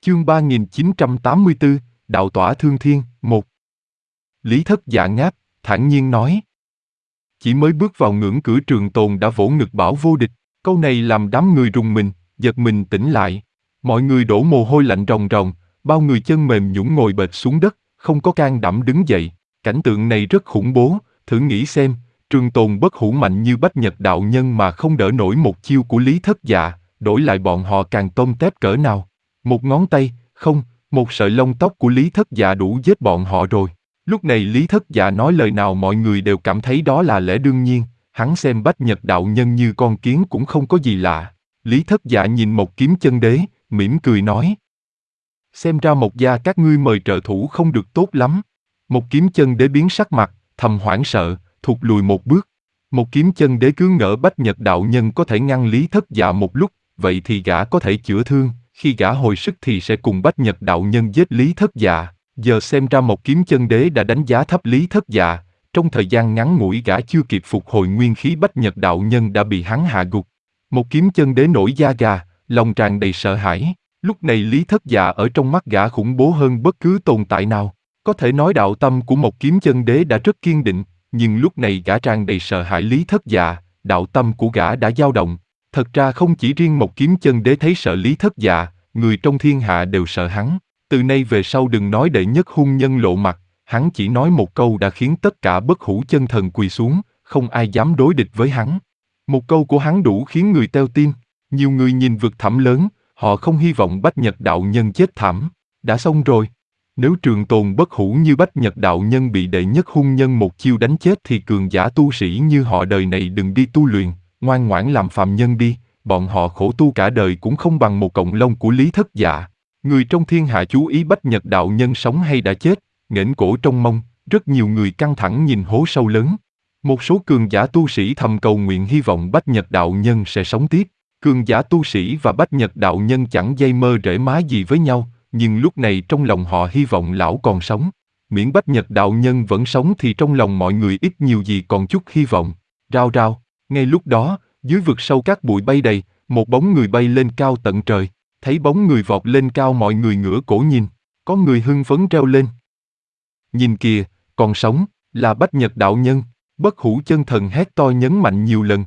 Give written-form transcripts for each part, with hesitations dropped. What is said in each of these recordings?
Chương 3984, Đạo tỏa thương thiên, 1. Lý Thất Dạ ngáp, thản nhiên nói. Chỉ mới bước vào ngưỡng cửa trường tồn đã vỗ ngực bảo vô địch, câu này làm đám người rùng mình, giật mình tỉnh lại. Mọi người đổ mồ hôi lạnh ròng ròng, bao người chân mềm nhũn ngồi bệt xuống đất, không có can đảm đứng dậy. Cảnh tượng này rất khủng bố, thử nghĩ xem, trường tồn bất hủ mạnh như Bách Nhật đạo nhân mà không đỡ nổi một chiêu của Lý Thất Dạ, đổi lại bọn họ càng tôm tép cỡ nào. Một ngón tay, không, một sợi lông tóc của Lý Thất Dạ đủ giết bọn họ rồi. Lúc này Lý Thất Dạ nói lời nào mọi người đều cảm thấy đó là lẽ đương nhiên, hắn xem Bách Nhật đạo nhân như con kiến cũng không có gì lạ. Lý Thất Dạ nhìn Một Kiếm Chân Đế, mỉm cười nói. Xem ra Một gia các ngươi mời trợ thủ không được tốt lắm. Một Kiếm Chân Đế biến sắc mặt, thầm hoảng sợ, thụt lùi một bước. Một Kiếm Chân Đế cứ ngỡ Bách Nhật đạo nhân có thể ngăn Lý Thất Dạ một lúc, vậy thì gã có thể chữa thương, khi gã hồi sức thì sẽ cùng Bách Nhật đạo nhân giết Lý Thất Dạ. Giờ xem ra Một Kiếm Chân Đế đã đánh giá thấp Lý Thất Dạ, trong thời gian ngắn ngủi gã chưa kịp phục hồi nguyên khí Bách Nhật đạo nhân đã bị hắn hạ gục. Một Kiếm Chân Đế nổi da gà, lòng tràn đầy sợ hãi. Lúc này Lý Thất Dạ ở trong mắt gã khủng bố hơn bất cứ tồn tại nào. Có thể nói đạo tâm của Một Kiếm Chân Đế đã rất kiên định, nhưng lúc này gã tràn đầy sợ hãi Lý Thất Dạ, đạo tâm của gã đã dao động. Thật ra không chỉ riêng Một Kiếm Chân Đế thấy sợ Lý Thất Dạ, người trong thiên hạ đều sợ hắn. Từ nay về sau đừng nói đệ nhất hung nhân lộ mặt, hắn chỉ nói một câu đã khiến tất cả bất hủ chân thần quỳ xuống, không ai dám đối địch với hắn. Một câu của hắn đủ khiến người teo tim. Nhiều người nhìn vực thẳm lớn, họ không hy vọng Bách Nhật đạo nhân chết thảm. Đã xong rồi. Nếu trường tồn bất hủ như Bách Nhật đạo nhân bị đệ nhất hung nhân một chiêu đánh chết thì cường giả tu sĩ như họ đời này đừng đi tu luyện, ngoan ngoãn làm phàm nhân đi, bọn họ khổ tu cả đời cũng không bằng một cọng lông của Lý Thất Dạ. Người trong thiên hạ chú ý Bách Nhật đạo nhân sống hay đã chết, nghển cổ trong mông, rất nhiều người căng thẳng nhìn hố sâu lớn. Một số cường giả tu sĩ thầm cầu nguyện hy vọng Bách Nhật đạo nhân sẽ sống tiếp. Cường giả tu sĩ và Bách Nhật đạo nhân chẳng dây mơ rễ má gì với nhau, nhưng lúc này trong lòng họ hy vọng lão còn sống. Miễn Bách Nhật đạo nhân vẫn sống thì trong lòng mọi người ít nhiều gì còn chút hy vọng. Rao rao, ngay lúc đó, dưới vực sâu cát bụi bay đầy, một bóng người bay lên cao tận trời. Thấy bóng người vọt lên cao mọi người ngửa cổ nhìn, có người hưng phấn reo lên. Nhìn kìa, còn sống, là Bách Nhật đạo nhân, bất hủ chân thần hét to nhấn mạnh nhiều lần.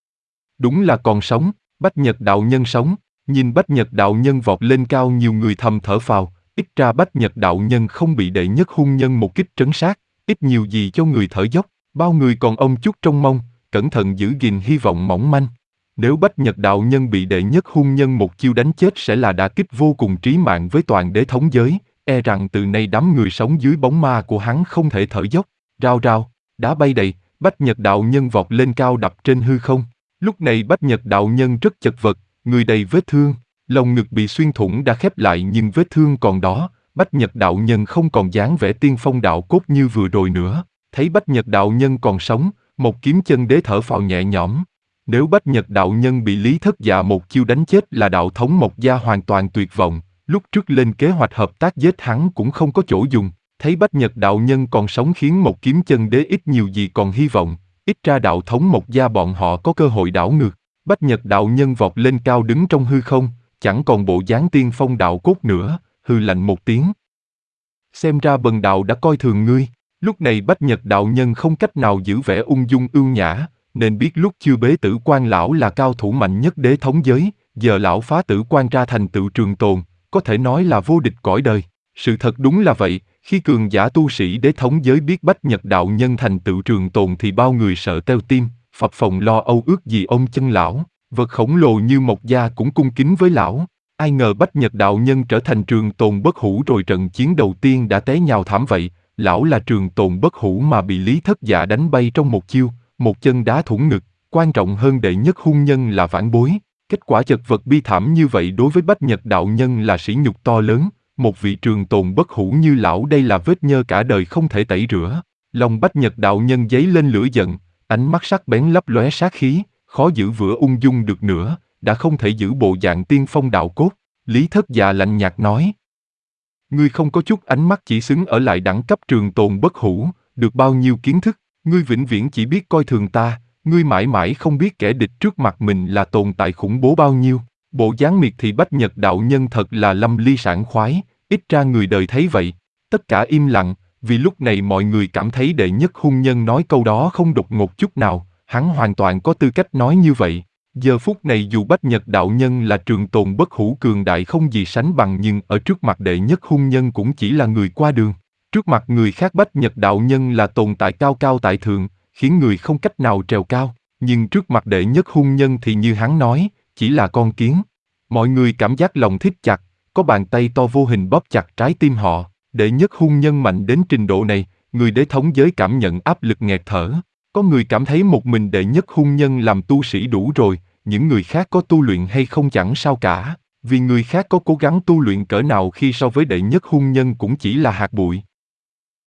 Đúng là còn sống, Bách Nhật đạo nhân sống, nhìn Bách Nhật đạo nhân vọt lên cao nhiều người thầm thở phào, ít ra Bách Nhật đạo nhân không bị đệ nhất hung nhân một kích trấn sát, ít nhiều gì cho người thở dốc, bao người còn ông chút trong mong, cẩn thận giữ gìn hy vọng mỏng manh. Nếu Bách Nhật đạo nhân bị đệ nhất hung nhân một chiêu đánh chết sẽ là đả kích vô cùng trí mạng với toàn đế thống giới, e rằng từ nay đám người sống dưới bóng ma của hắn không thể thở dốc. Rao rao, đá bay đầy, Bách Nhật đạo nhân vọt lên cao đập trên hư không. Lúc này Bách Nhật đạo nhân rất chật vật, người đầy vết thương, lồng ngực bị xuyên thủng đã khép lại nhưng vết thương còn đó. Bách Nhật đạo nhân không còn dáng vẻ tiên phong đạo cốt như vừa rồi nữa. Thấy Bách Nhật đạo nhân còn sống, Một Kiếm Chân Đế thở phào nhẹ nhõm. Nếu Bách Nhật đạo nhân bị Lý Thất Dạ một chiêu đánh chết là đạo thống Một gia hoàn toàn tuyệt vọng, lúc trước lên kế hoạch hợp tác giết hắn cũng không có chỗ dùng. Thấy Bách Nhật đạo nhân còn sống khiến Một Kiếm Chân Đế ít nhiều gì còn hy vọng, ít ra đạo thống Một gia bọn họ có cơ hội đảo ngược. Bách Nhật đạo nhân vọt lên cao đứng trong hư không, chẳng còn bộ dáng tiên phong đạo cốt nữa, hừ lạnh một tiếng. Xem ra bần đạo đã coi thường ngươi. Lúc này Bách Nhật đạo nhân không cách nào giữ vẻ ung dung ưu nhã, nên biết lúc chưa bế tử quan lão là cao thủ mạnh nhất đế thống giới, giờ lão phá tử quan ra thành tựu trường tồn, có thể nói là vô địch cõi đời. Sự thật đúng là vậy, khi cường giả tu sĩ đế thống giới biết Bách Nhật đạo nhân thành tựu trường tồn thì bao người sợ teo tim, phập phồng lo âu ước gì ôm chân lão, vật khổng lồ như Một gia cũng cung kính với lão. Ai ngờ Bách Nhật đạo nhân trở thành trường tồn bất hủ rồi trận chiến đầu tiên đã té nhào thảm vậy, lão là trường tồn bất hủ mà bị Lý Thất Dạ đánh bay trong một chiêu. Một chân đá thủng ngực, quan trọng hơn đệ nhất hung nhân là vãn bối. Kết quả chật vật bi thảm như vậy đối với Bách Nhật đạo nhân là sỉ nhục to lớn. Một vị trường tồn bất hủ như lão đây là vết nhơ cả đời không thể tẩy rửa. Lòng Bách Nhật đạo nhân dấy lên lửa giận, ánh mắt sắc bén lấp lóe sát khí, khó giữ vữa ung dung được nữa, đã không thể giữ bộ dạng tiên phong đạo cốt. Lý Thất Dạ lạnh nhạt nói. Ngươi không có chút ánh mắt chỉ xứng ở lại đẳng cấp trường tồn bất hủ, được bao nhiêu kiến thức. Ngươi vĩnh viễn chỉ biết coi thường ta, ngươi mãi mãi không biết kẻ địch trước mặt mình là tồn tại khủng bố bao nhiêu. Bộ dáng miệt thị Bách Nhật đạo nhân thật là lâm ly sảng khoái, ít ra người đời thấy vậy. Tất cả im lặng, vì lúc này mọi người cảm thấy đệ nhất hung nhân nói câu đó không đột ngột chút nào, hắn hoàn toàn có tư cách nói như vậy. Giờ phút này dù Bách Nhật đạo nhân là trường tồn bất hủ cường đại không gì sánh bằng nhưng ở trước mặt đệ nhất hung nhân cũng chỉ là người qua đường. Trước mặt người khác Bách Nhật đạo nhân là tồn tại cao cao tại thượng, khiến người không cách nào trèo cao, nhưng trước mặt đệ nhất hung nhân thì như hắn nói, chỉ là con kiến. Mọi người cảm giác lòng thít chặt, có bàn tay to vô hình bóp chặt trái tim họ. Đệ nhất hung nhân mạnh đến trình độ này, người đế thống giới cảm nhận áp lực nghẹt thở. Có người cảm thấy một mình đệ nhất hung nhân làm tu sĩ đủ rồi, những người khác có tu luyện hay không chẳng sao cả, vì người khác có cố gắng tu luyện cỡ nào khi so với đệ nhất hung nhân cũng chỉ là hạt bụi.